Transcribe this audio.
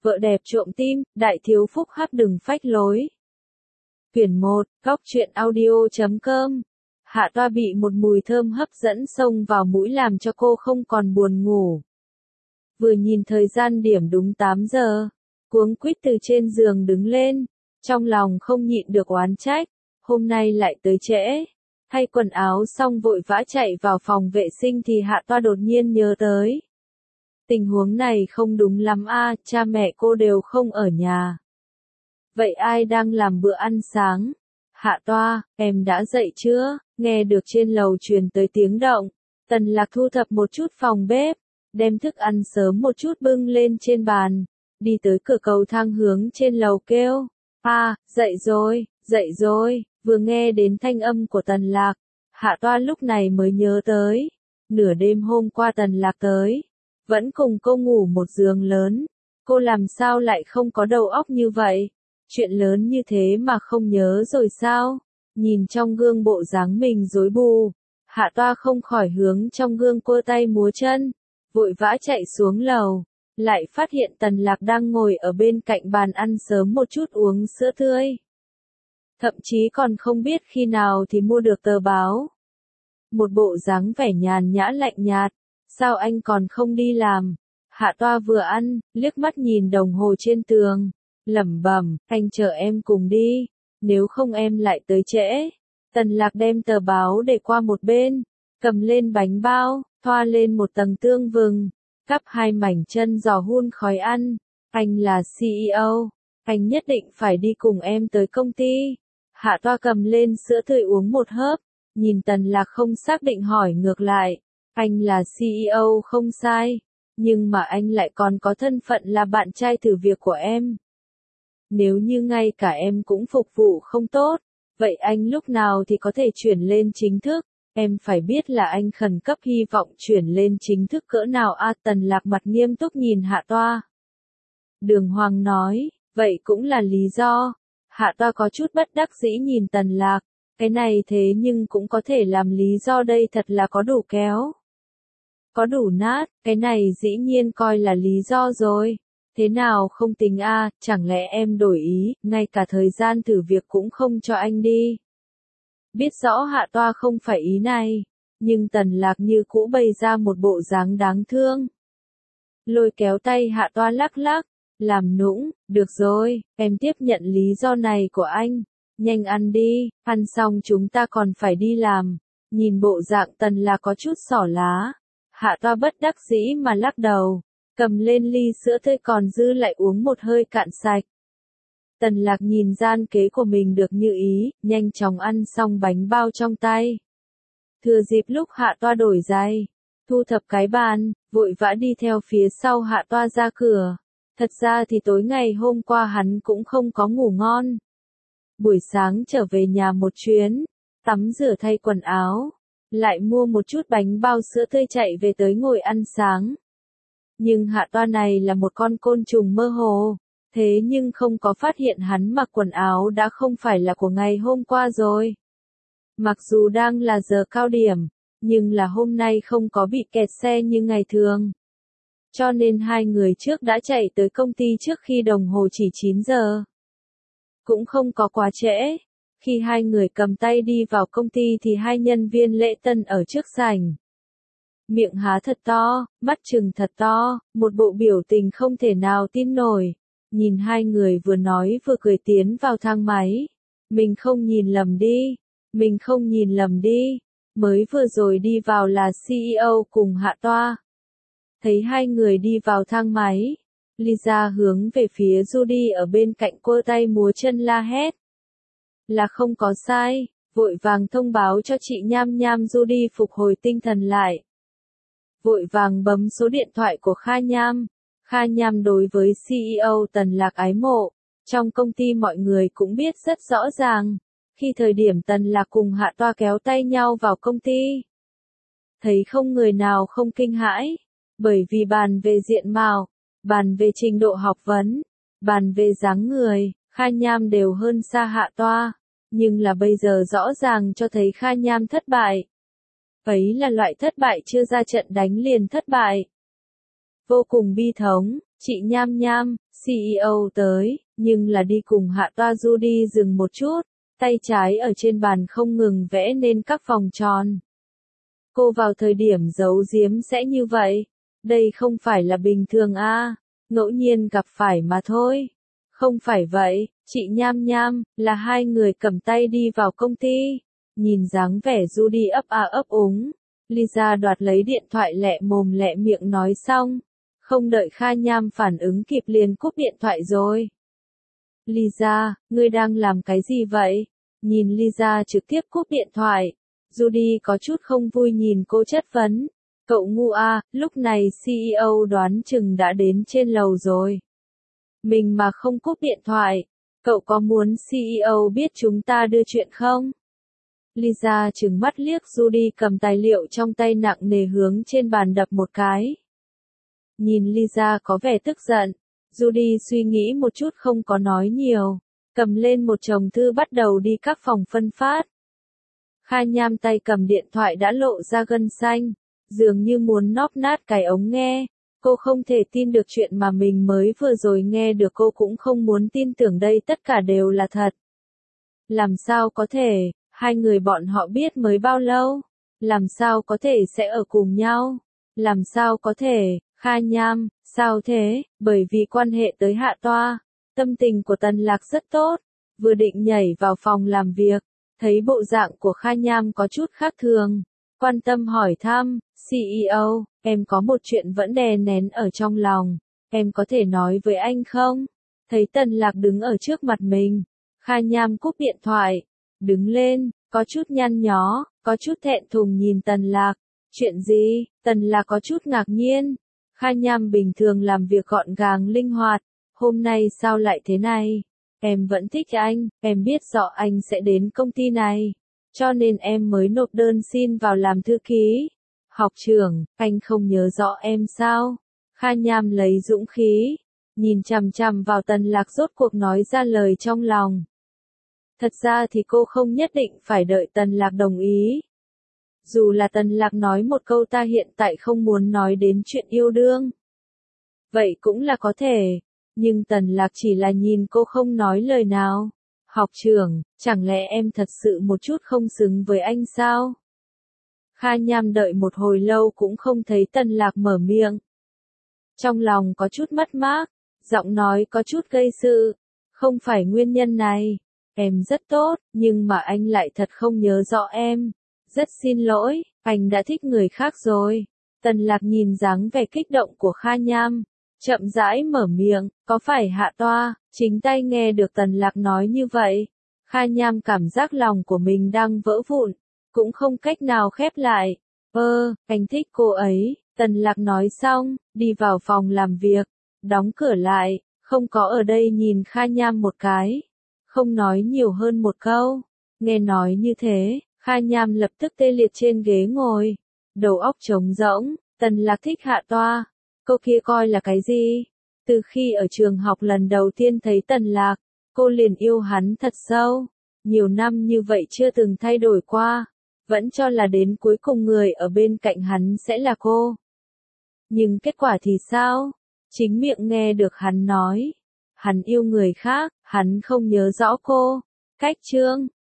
Vợ đẹp trộm tim, đại thiếu phúc hắc đừng phách lối. Quyển 1, góc truyện audio.com. Hạ Toa bị một mùi thơm hấp dẫn xông vào mũi làm cho cô không còn buồn ngủ. Vừa nhìn thời gian điểm đúng 8 giờ, cuống quýt từ trên giường đứng lên, trong lòng không nhịn được oán trách, hôm nay lại tới trễ. Thay quần áo xong vội vã chạy vào phòng vệ sinh thì Hạ Toa đột nhiên nhớ tới. Tình huống này không đúng lắm a, cha mẹ cô đều không ở nhà. Vậy ai đang làm bữa ăn sáng? Hạ Toa, em đã dậy chưa? Nghe được trên lầu truyền tới tiếng động. Tần Lạc thu thập một chút phòng bếp, đem thức ăn sớm một chút bưng lên trên bàn, đi tới cửa cầu thang hướng trên lầu kêu. Dậy rồi, vừa nghe đến thanh âm của Tần Lạc. Hạ Toa lúc này mới nhớ tới. Nửa đêm hôm qua Tần Lạc tới. Vẫn cùng cô ngủ một giường lớn. Cô làm sao lại không có đầu óc như vậy? Chuyện lớn như thế mà không nhớ rồi sao? Nhìn trong gương bộ dáng mình rối bù. Hạ Toa không khỏi hướng trong gương cô tay múa chân. Vội vã chạy xuống lầu. Lại phát hiện Tần Lạc đang ngồi ở bên cạnh bàn ăn sớm một chút uống sữa tươi. Thậm chí còn không biết khi nào thì mua được tờ báo. Một bộ dáng vẻ nhàn nhã lạnh nhạt. Sao anh còn không đi làm? Hạ Toa vừa ăn, liếc mắt nhìn đồng hồ trên tường, lẩm bẩm, anh chờ em cùng đi, nếu không em lại tới trễ. Tần Lạc đem tờ báo để qua một bên, cầm lên bánh bao, thoa lên một tầng tương vừng, cắp 2 mảnh chân giò hun khói ăn. Anh là CEO, anh nhất định phải đi cùng em tới công ty. Hạ Toa cầm lên sữa tươi uống một hớp, nhìn Tần Lạc không xác định hỏi ngược lại. Anh là CEO không sai, nhưng mà anh lại còn có thân phận là bạn trai thử việc của em. Nếu như ngay cả em cũng phục vụ không tốt, vậy anh lúc nào thì có thể chuyển lên chính thức? Em phải biết là anh khẩn cấp hy vọng chuyển lên chính thức cỡ nào a. Tần Lạc mặt nghiêm túc nhìn Hạ Toa. Đường Hoàng nói, vậy cũng là lý do. Hạ Toa có chút bất đắc dĩ nhìn Tần Lạc, cái này thế nhưng cũng có thể làm lý do đây thật là có đủ kéo. Có đủ nát, cái này dĩ nhiên coi là lý do rồi. Thế nào không tính a, chẳng lẽ em đổi ý, ngay cả thời gian thử việc cũng không cho anh đi. Biết rõ Hạ Toa không phải ý này, nhưng Tần Lạc như cũ bày ra một bộ dáng đáng thương. Lôi kéo tay Hạ Toa lắc lắc, làm nũng, được rồi, em tiếp nhận lý do này của anh. Nhanh ăn đi, ăn xong chúng ta còn phải đi làm. Nhìn bộ dạng Tần Lạc có chút xỏ lá. Hạ Toa bất đắc dĩ mà lắc đầu, cầm lên ly sữa tươi còn dư lại uống một hơi cạn sạch. Tần Lạc nhìn gian kế của mình được như ý, nhanh chóng ăn xong bánh bao trong tay. Thừa dịp lúc Hạ Toa đổi giày, thu thập cái bàn, vội vã đi theo phía sau Hạ Toa ra cửa. Thật ra thì tối ngày hôm qua hắn cũng không có ngủ ngon. Buổi sáng trở về nhà một chuyến, tắm rửa thay quần áo. Lại mua một chút bánh bao sữa tươi chạy về tới ngồi ăn sáng. Nhưng Hạ Toa này là một con côn trùng mơ hồ, thế nhưng không có phát hiện hắn mặc quần áo đã không phải là của ngày hôm qua rồi. Mặc dù đang là giờ cao điểm, nhưng là hôm nay không có bị kẹt xe như ngày thường. Cho nên hai người trước đã chạy tới công ty trước khi đồng hồ chỉ 9 giờ. Cũng không có quá trễ. Khi hai người cầm tay đi vào công ty thì hai nhân viên lễ tân ở trước sảnh. Miệng há thật to, mắt trừng thật to, một bộ biểu tình không thể nào tin nổi. Nhìn hai người vừa nói vừa cười tiến vào thang máy. Mình không nhìn lầm đi. Mới vừa rồi đi vào là CEO cùng Hạ Toa. Thấy hai người đi vào thang máy. Lisa hướng về phía Judy ở bên cạnh cô tay múa chân la hét. Là không có sai, vội vàng thông báo cho chị Nham Nham Judy phục hồi tinh thần lại. Vội vàng bấm số điện thoại của Kha Nham. Kha Nham đối với CEO Tần Lạc ái mộ. Trong công ty mọi người cũng biết rất rõ ràng. Khi thời điểm Tần Lạc cùng Hạ Toa kéo tay nhau vào công ty. Thấy không người nào không kinh hãi. Bởi vì bàn về diện mạo, bàn về trình độ học vấn, bàn về dáng người, Kha Nham đều hơn xa Hạ Toa. Nhưng là bây giờ rõ ràng cho thấy Kha Nham thất bại. Ấy là loại thất bại chưa ra trận đánh liền thất bại. Vô cùng bi thống, chị Nham Nham, CEO tới, nhưng là đi cùng hạ toa Judy dừng một chút, tay trái ở trên bàn không ngừng vẽ nên các vòng tròn. Cô vào thời điểm giấu giếm sẽ như vậy, đây không phải là bình thường à, ngẫu nhiên gặp phải mà thôi. Không phải vậy, chị Nham Nham, là hai người cầm tay đi vào công ty. Nhìn dáng vẻ Judy ấp a ấp úng, Lisa đoạt lấy điện thoại lẹ mồm lẹ miệng nói xong. Không đợi Kha Nham phản ứng kịp liền cúp điện thoại rồi. Lisa, ngươi đang làm cái gì vậy? Nhìn Lisa trực tiếp cúp điện thoại. Judy có chút không vui nhìn cô chất vấn. Cậu ngu à, lúc này CEO đoán chừng đã đến trên lầu rồi. Mình mà không cúp điện thoại, cậu có muốn CEO biết chúng ta đưa chuyện không? Lisa trừng mắt liếc Judy cầm tài liệu trong tay nặng nề hướng trên bàn đập một cái. Nhìn Lisa có vẻ tức giận, Judy suy nghĩ một chút không có nói nhiều, cầm lên một chồng thư bắt đầu đi các phòng phân phát. Kha Nham tay cầm điện thoại đã lộ ra gân xanh, dường như muốn nóp nát cái ống nghe. Cô không thể tin được chuyện mà mình mới vừa rồi nghe được, cô cũng không muốn tin tưởng đây tất cả đều là thật. Làm sao có thể, hai người bọn họ biết mới bao lâu? Làm sao có thể sẽ ở cùng nhau? Làm sao có thể, Kha Nham, sao thế? Bởi vì quan hệ tới hạ toa, tâm tình của Tần Lạc rất tốt, vừa định nhảy vào phòng làm việc, thấy bộ dạng của Kha Nham có chút khác thường, quan tâm hỏi thăm, CEO, em có một chuyện vẫn đè nén ở trong lòng, em có thể nói với anh không? Thấy Tần Lạc đứng ở trước mặt mình, Kha Nham cúp điện thoại, đứng lên, có chút nhăn nhó, có chút thẹn thùng nhìn Tần Lạc. Chuyện gì? Tần Lạc có chút ngạc nhiên. Kha Nham bình thường làm việc gọn gàng linh hoạt, hôm nay sao lại thế này? Em vẫn thích anh, em biết rõ anh sẽ đến công ty này, cho nên em mới nộp đơn xin vào làm thư ký. Học trưởng, anh không nhớ rõ em sao? Kha Nham lấy dũng khí, nhìn chằm chằm vào Tần Lạc rốt cuộc nói ra lời trong lòng. Thật ra thì cô không nhất định phải đợi Tần Lạc đồng ý. Dù là Tần Lạc nói một câu ta hiện tại không muốn nói đến chuyện yêu đương. Vậy cũng là có thể, nhưng Tần Lạc chỉ là nhìn cô không nói lời nào. Học trưởng, chẳng lẽ em thật sự một chút không xứng với anh sao? Kha Nham đợi một hồi lâu cũng không thấy Tần Lạc mở miệng. Trong lòng có chút mất mát, giọng nói có chút gây sự. Không phải nguyên nhân này, em rất tốt, nhưng mà anh lại thật không nhớ rõ em. Rất xin lỗi, anh đã thích người khác rồi. Tần Lạc nhìn dáng vẻ kích động của Kha Nham, chậm rãi mở miệng, có phải hạ toa? Chính tay nghe được Tần Lạc nói như vậy, Kha Nham cảm giác lòng của mình đang vỡ vụn, cũng không cách nào khép lại. Anh thích cô ấy. Tần Lạc nói xong, đi vào phòng làm việc, đóng cửa lại, không có ở đây nhìn Kha Nham một cái, không nói nhiều hơn một câu. Nghe nói như thế, Kha Nham lập tức tê liệt trên ghế ngồi, đầu óc trống rỗng. Tần Lạc thích hạ toa, cô kia coi là cái gì? Từ khi ở trường học lần đầu tiên thấy Tần Lạc, cô liền yêu hắn thật sâu, nhiều năm như vậy chưa từng thay đổi qua, vẫn cho là đến cuối cùng người ở bên cạnh hắn sẽ là cô. Nhưng kết quả thì sao? Chính miệng nghe được hắn nói, hắn yêu người khác, hắn không nhớ rõ cô. Cách chương